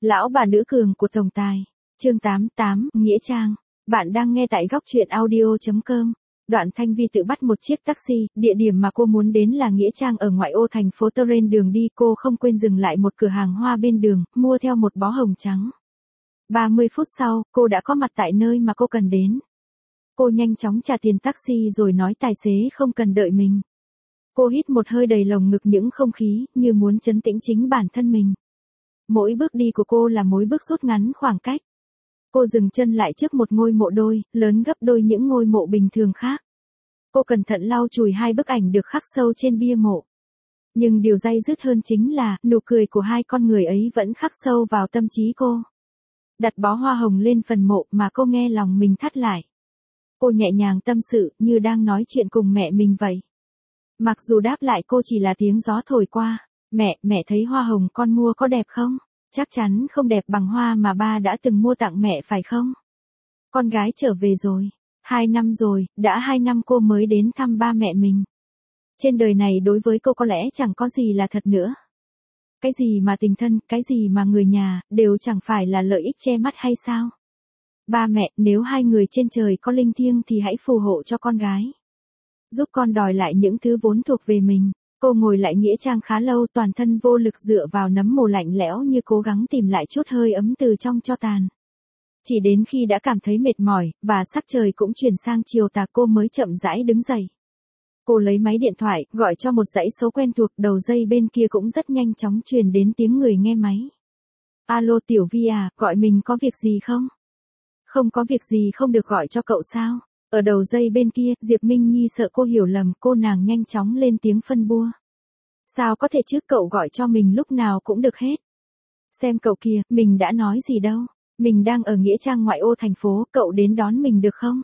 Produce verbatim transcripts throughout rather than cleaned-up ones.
Lão bà nữ cường của tổng tài. Chương tám mươi tám, Nghĩa Trang. Bạn đang nghe tại góc truyện audio chấm com. Đoạn Thanh Vi tự bắt một chiếc taxi, địa điểm mà cô muốn đến là Nghĩa Trang ở ngoại ô thành phố Turin. Đường đi cô không quên dừng lại một cửa hàng hoa bên đường, mua theo một bó hồng trắng. ba mươi phút sau, cô đã có mặt tại nơi mà cô cần đến. Cô nhanh chóng trả tiền taxi rồi nói tài xế không cần đợi mình. Cô hít một hơi đầy lồng ngực những không khí, như muốn trấn tĩnh chính bản thân mình. Mỗi bước đi của cô là mỗi bước rút ngắn khoảng cách. Cô dừng chân lại trước một ngôi mộ đôi, lớn gấp đôi những ngôi mộ bình thường khác. Cô cẩn thận lau chùi hai bức ảnh được khắc sâu trên bia mộ. Nhưng điều day dứt hơn chính là, nụ cười của hai con người ấy vẫn khắc sâu vào tâm trí cô. Đặt bó hoa hồng lên phần mộ mà cô nghe lòng mình thắt lại. Cô nhẹ nhàng tâm sự như đang nói chuyện cùng mẹ mình vậy. Mặc dù đáp lại cô chỉ là tiếng gió thổi qua. Mẹ, mẹ thấy hoa hồng con mua có đẹp không? Chắc chắn không đẹp bằng hoa mà ba đã từng mua tặng mẹ phải không? Con gái trở về rồi. Hai năm rồi, đã hai năm cô mới đến thăm ba mẹ mình. Trên đời này đối với cô có lẽ chẳng có gì là thật nữa. Cái gì mà tình thân, cái gì mà người nhà, đều chẳng phải là lợi ích che mắt hay sao? Ba mẹ, nếu hai người trên trời có linh thiêng thì hãy phù hộ cho con gái. Giúp con đòi lại những thứ vốn thuộc về mình. Cô ngồi lại Nghĩa Trang khá lâu, toàn thân vô lực dựa vào nấm mồ lạnh lẽo như cố gắng tìm lại chút hơi ấm từ trong tro tàn. Chỉ đến khi đã cảm thấy mệt mỏi, và sắc trời cũng chuyển sang chiều tà cô mới chậm rãi đứng dậy. Cô lấy máy điện thoại, gọi cho một dãy số quen thuộc, đầu dây bên kia cũng rất nhanh chóng truyền đến tiếng người nghe máy. Alo Tiểu Vi à, gọi mình có việc gì không? Không có việc gì không được gọi cho cậu sao? Ở đầu dây bên kia, Diệp Minh Nhi sợ cô hiểu lầm, cô nàng nhanh chóng lên tiếng phân bua. Sao có thể chứ, cậu gọi cho mình lúc nào cũng được hết. Xem cậu kìa, mình đã nói gì đâu. Mình đang ở Nghĩa Trang ngoại ô thành phố, cậu đến đón mình được không?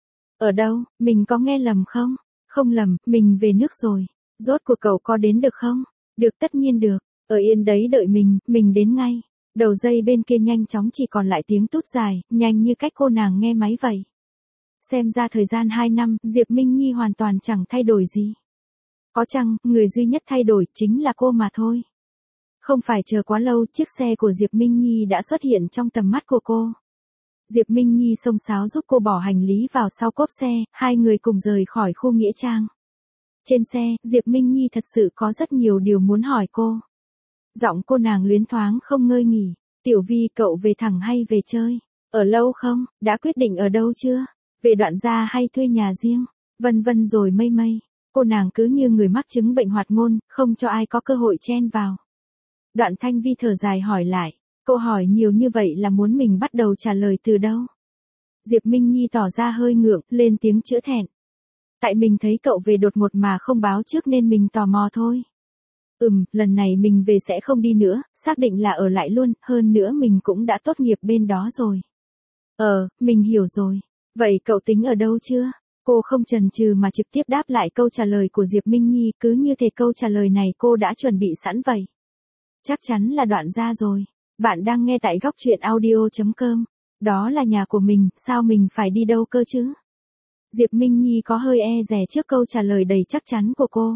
Ở đâu, mình có nghe lầm không? Không lầm, mình về nước rồi. Rốt cuộc cậu có đến được không? Được, tất nhiên được. Ở yên đấy đợi mình, mình đến ngay. Đầu dây bên kia nhanh chóng chỉ còn lại tiếng tút dài, nhanh như cách cô nàng nghe máy vậy. Xem ra thời gian hai năm, Diệp Minh Nhi hoàn toàn chẳng thay đổi gì. Có chăng, người duy nhất thay đổi chính là cô mà thôi. Không phải chờ quá lâu, chiếc xe của Diệp Minh Nhi đã xuất hiện trong tầm mắt của cô. Diệp Minh Nhi xông xáo giúp cô bỏ hành lý vào sau cốp xe, hai người cùng rời khỏi khu Nghĩa Trang. Trên xe, Diệp Minh Nhi thật sự có rất nhiều điều muốn hỏi cô. Giọng cô nàng luyến thoáng không ngơi nghỉ. Tiểu Vi, cậu về thẳng hay về chơi? Ở lâu không? Đã quyết định ở đâu chưa? Về Đoạn Gia hay thuê nhà riêng? Vân vân rồi mây mây. Cô nàng cứ như người mắc chứng bệnh hoạt ngôn, không cho ai có cơ hội chen vào. Đoạn Thanh Vi thở dài hỏi lại. Câu hỏi nhiều như vậy là muốn mình bắt đầu trả lời từ đâu? Diệp Minh Nhi tỏ ra hơi ngượng, lên tiếng chữa thẹn. Tại mình thấy cậu về đột ngột mà không báo trước nên mình tò mò thôi. Ừm, lần này mình về sẽ không đi nữa, xác định là ở lại luôn, hơn nữa mình cũng đã tốt nghiệp bên đó rồi. Ờ, mình hiểu rồi. Vậy cậu tính ở đâu chưa? Cô không chần chừ mà trực tiếp đáp lại câu trả lời của Diệp Minh Nhi, cứ như thể câu trả lời này cô đã chuẩn bị sẵn vậy. Chắc chắn là Đoạn Gia rồi. Bạn đang nghe tại góc truyện audio chấm com. Đó là nhà của mình, sao mình phải đi đâu cơ chứ? Diệp Minh Nhi có hơi e dè trước câu trả lời đầy chắc chắn của cô.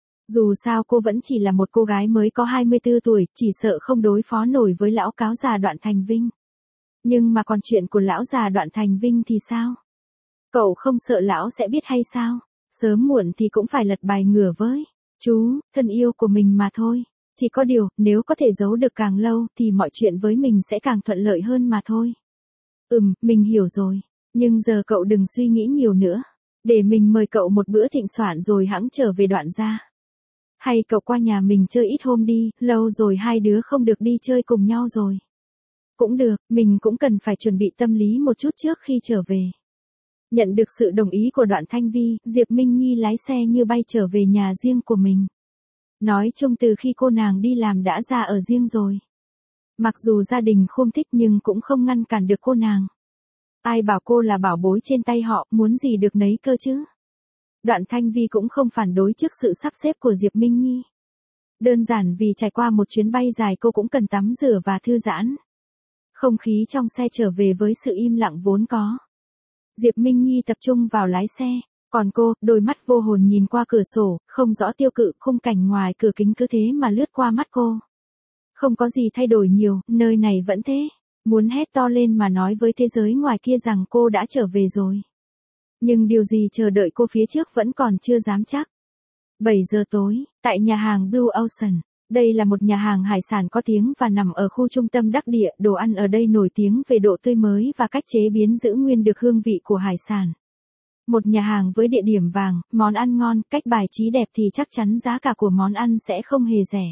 Dù sao cô vẫn chỉ là một cô gái mới có hai mươi tư tuổi, chỉ sợ không đối phó nổi với lão cáo già Đoạn Thành Vinh. Nhưng mà còn chuyện của lão già Đoạn Thành Vinh thì sao? Cậu không sợ lão sẽ biết hay sao? Sớm muộn thì cũng phải lật bài ngửa với. Chú, thân yêu của mình mà thôi. Chỉ có điều, nếu có thể giấu được càng lâu thì mọi chuyện với mình sẽ càng thuận lợi hơn mà thôi. Ừm, mình hiểu rồi. Nhưng giờ cậu đừng suy nghĩ nhiều nữa. Để mình mời cậu một bữa thịnh soạn rồi hẵng trở về Đoạn Gia. Hay cậu qua nhà mình chơi ít hôm đi, lâu rồi hai đứa không được đi chơi cùng nhau rồi. Cũng được, mình cũng cần phải chuẩn bị tâm lý một chút trước khi trở về. Nhận được sự đồng ý của Đoạn Thanh Vi, Diệp Minh Nhi lái xe như bay trở về nhà riêng của mình. Nói chung từ khi cô nàng đi làm đã ra ở riêng rồi. Mặc dù gia đình không thích nhưng cũng không ngăn cản được cô nàng. Ai bảo cô là bảo bối trên tay họ, muốn gì được nấy cơ chứ. Đoạn Thanh Vi cũng không phản đối trước sự sắp xếp của Diệp Minh Nhi. Đơn giản vì trải qua một chuyến bay dài cô cũng cần tắm rửa và thư giãn. Không khí trong xe trở về với sự im lặng vốn có. Diệp Minh Nhi tập trung vào lái xe, còn cô, đôi mắt vô hồn nhìn qua cửa sổ, không rõ tiêu cự khung cảnh ngoài cửa kính cứ thế mà lướt qua mắt cô. Không có gì thay đổi nhiều, nơi này vẫn thế. Muốn hét to lên mà nói với thế giới ngoài kia rằng cô đã trở về rồi. Nhưng điều gì chờ đợi cô phía trước vẫn còn chưa dám chắc. bảy giờ tối, tại nhà hàng Blue Ocean. Đây là một nhà hàng hải sản có tiếng và nằm ở khu trung tâm đắc địa. Đồ ăn ở đây nổi tiếng về độ tươi mới và cách chế biến giữ nguyên được hương vị của hải sản. Một nhà hàng với địa điểm vàng, món ăn ngon, cách bài trí đẹp thì chắc chắn giá cả của món ăn sẽ không hề rẻ.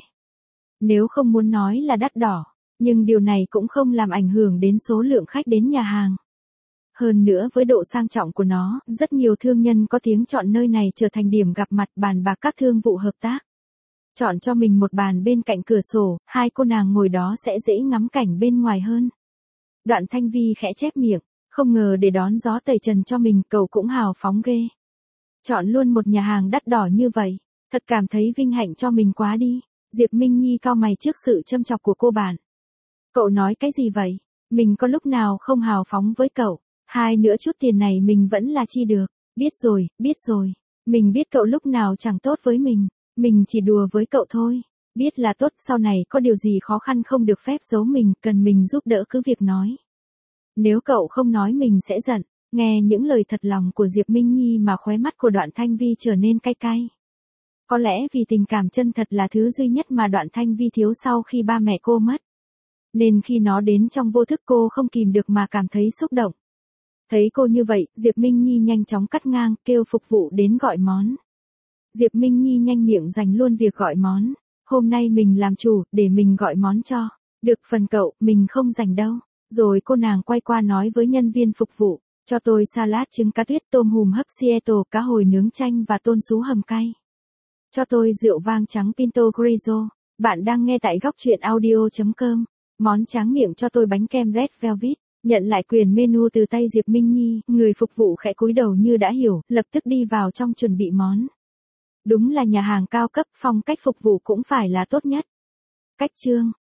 Nếu không muốn nói là đắt đỏ, nhưng điều này cũng không làm ảnh hưởng đến số lượng khách đến nhà hàng. Hơn nữa với độ sang trọng của nó, rất nhiều thương nhân có tiếng chọn nơi này trở thành điểm gặp mặt bàn bạc các thương vụ hợp tác. Chọn cho mình một bàn bên cạnh cửa sổ, hai cô nàng ngồi đó sẽ dễ ngắm cảnh bên ngoài hơn. Đoạn Thanh Vi khẽ chép miệng, không ngờ để đón gió tẩy trần cho mình cậu cũng hào phóng ghê. Chọn luôn một nhà hàng đắt đỏ như vậy, thật cảm thấy vinh hạnh cho mình quá đi. Diệp Minh Nhi cau mày trước sự châm chọc của cô bạn. Cậu nói cái gì vậy? Mình có lúc nào không hào phóng với cậu? Hai nữa chút tiền này mình vẫn là chi được. Biết rồi, biết rồi. Mình biết cậu lúc nào chẳng tốt với mình. Mình chỉ đùa với cậu thôi. Biết là tốt, sau này có điều gì khó khăn không được phép giấu mình, cần mình giúp đỡ cứ việc nói. Nếu cậu không nói mình sẽ giận. Nghe những lời thật lòng của Diệp Minh Nhi mà khóe mắt của Đoạn Thanh Vi trở nên cay cay. Có lẽ vì tình cảm chân thật là thứ duy nhất mà Đoạn Thanh Vi thiếu sau khi ba mẹ cô mất. Nên khi nó đến trong vô thức cô không kìm được mà cảm thấy xúc động. Thấy cô như vậy, Diệp Minh Nhi nhanh chóng cắt ngang, kêu phục vụ đến gọi món. Diệp Minh Nhi nhanh miệng giành luôn việc gọi món. Hôm nay mình làm chủ, để mình gọi món cho. Được phần cậu, mình không giành đâu. Rồi cô nàng quay qua nói với nhân viên phục vụ, cho tôi salad trứng cá tuyết, tôm hùm hấp Seattle, cá hồi nướng chanh và tôm sú hầm cay. Cho tôi rượu vang trắng Pinto Grigio. Bạn đang nghe tại góc truyện audio chấm com. Món tráng miệng cho tôi bánh kem Red Velvet. Nhận lại quyền menu từ tay Diệp Minh Nhi, người phục vụ khẽ cúi đầu như đã hiểu, lập tức đi vào trong chuẩn bị món. Đúng là nhà hàng cao cấp, phong cách phục vụ cũng phải là tốt nhất. Cách chương